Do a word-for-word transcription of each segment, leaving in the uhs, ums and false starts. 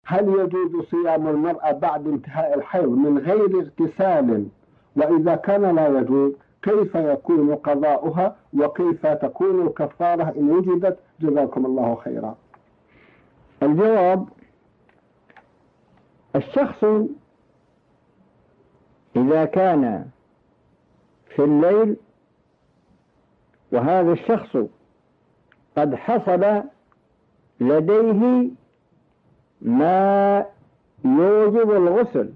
هل يجوز صيام المرأة بعد انتهاء الحيض من غير اغتسال؟ وإذا كان لا يجوز كيف يكون قضاؤها وكيف تكون الكفارة إن وجدت؟ جزاكم الله خيرا. الجواب: الشخص إذا كان في الليل وهذا الشخص قد حصل لديه ما يوجب الغسل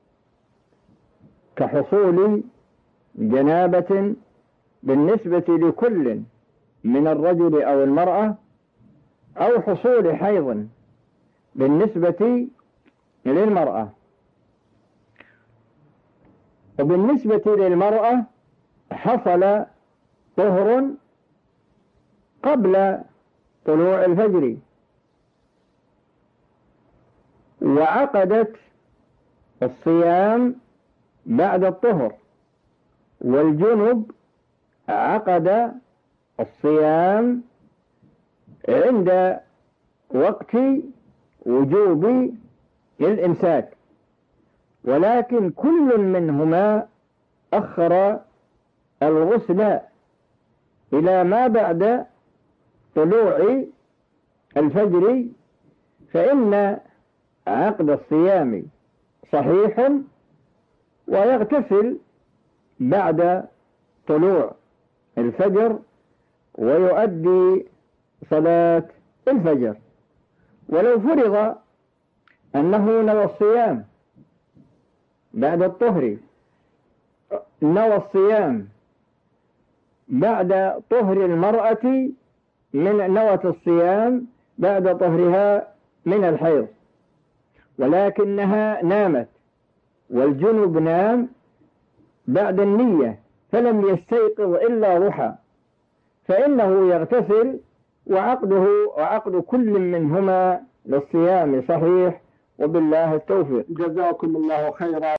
كحصول جنابة بالنسبة لكل من الرجل أو المرأة، أو حصول حيض بالنسبة للمرأة. وبالنسبة للمرأة حصل طهر قبل طلوع الفجر وعقدت الصيام بعد الطهر، والجنب عقد الصيام عند وقت وجوب الإمساك، ولكن كل منهما أخر الغسل إلى ما بعد طلوع الفجر، فإن عقد الصيام صحيح ويغتسل بعد طلوع الفجر ويؤدي صلاة الفجر. ولو فرض أنه نوى الصيام بعد الطهر، نوى الصيام بعد طهر المرأة من نوت الصيام بعد طهرها من الحيض، ولكنها نامت والجنب نام بعد النية فلم يستيقظ إلا ضحى، فإنه يغتسل وعقده وعقد كل منهما للصيام صحيح، وبالله التوفيق. جزاكم الله خيرا.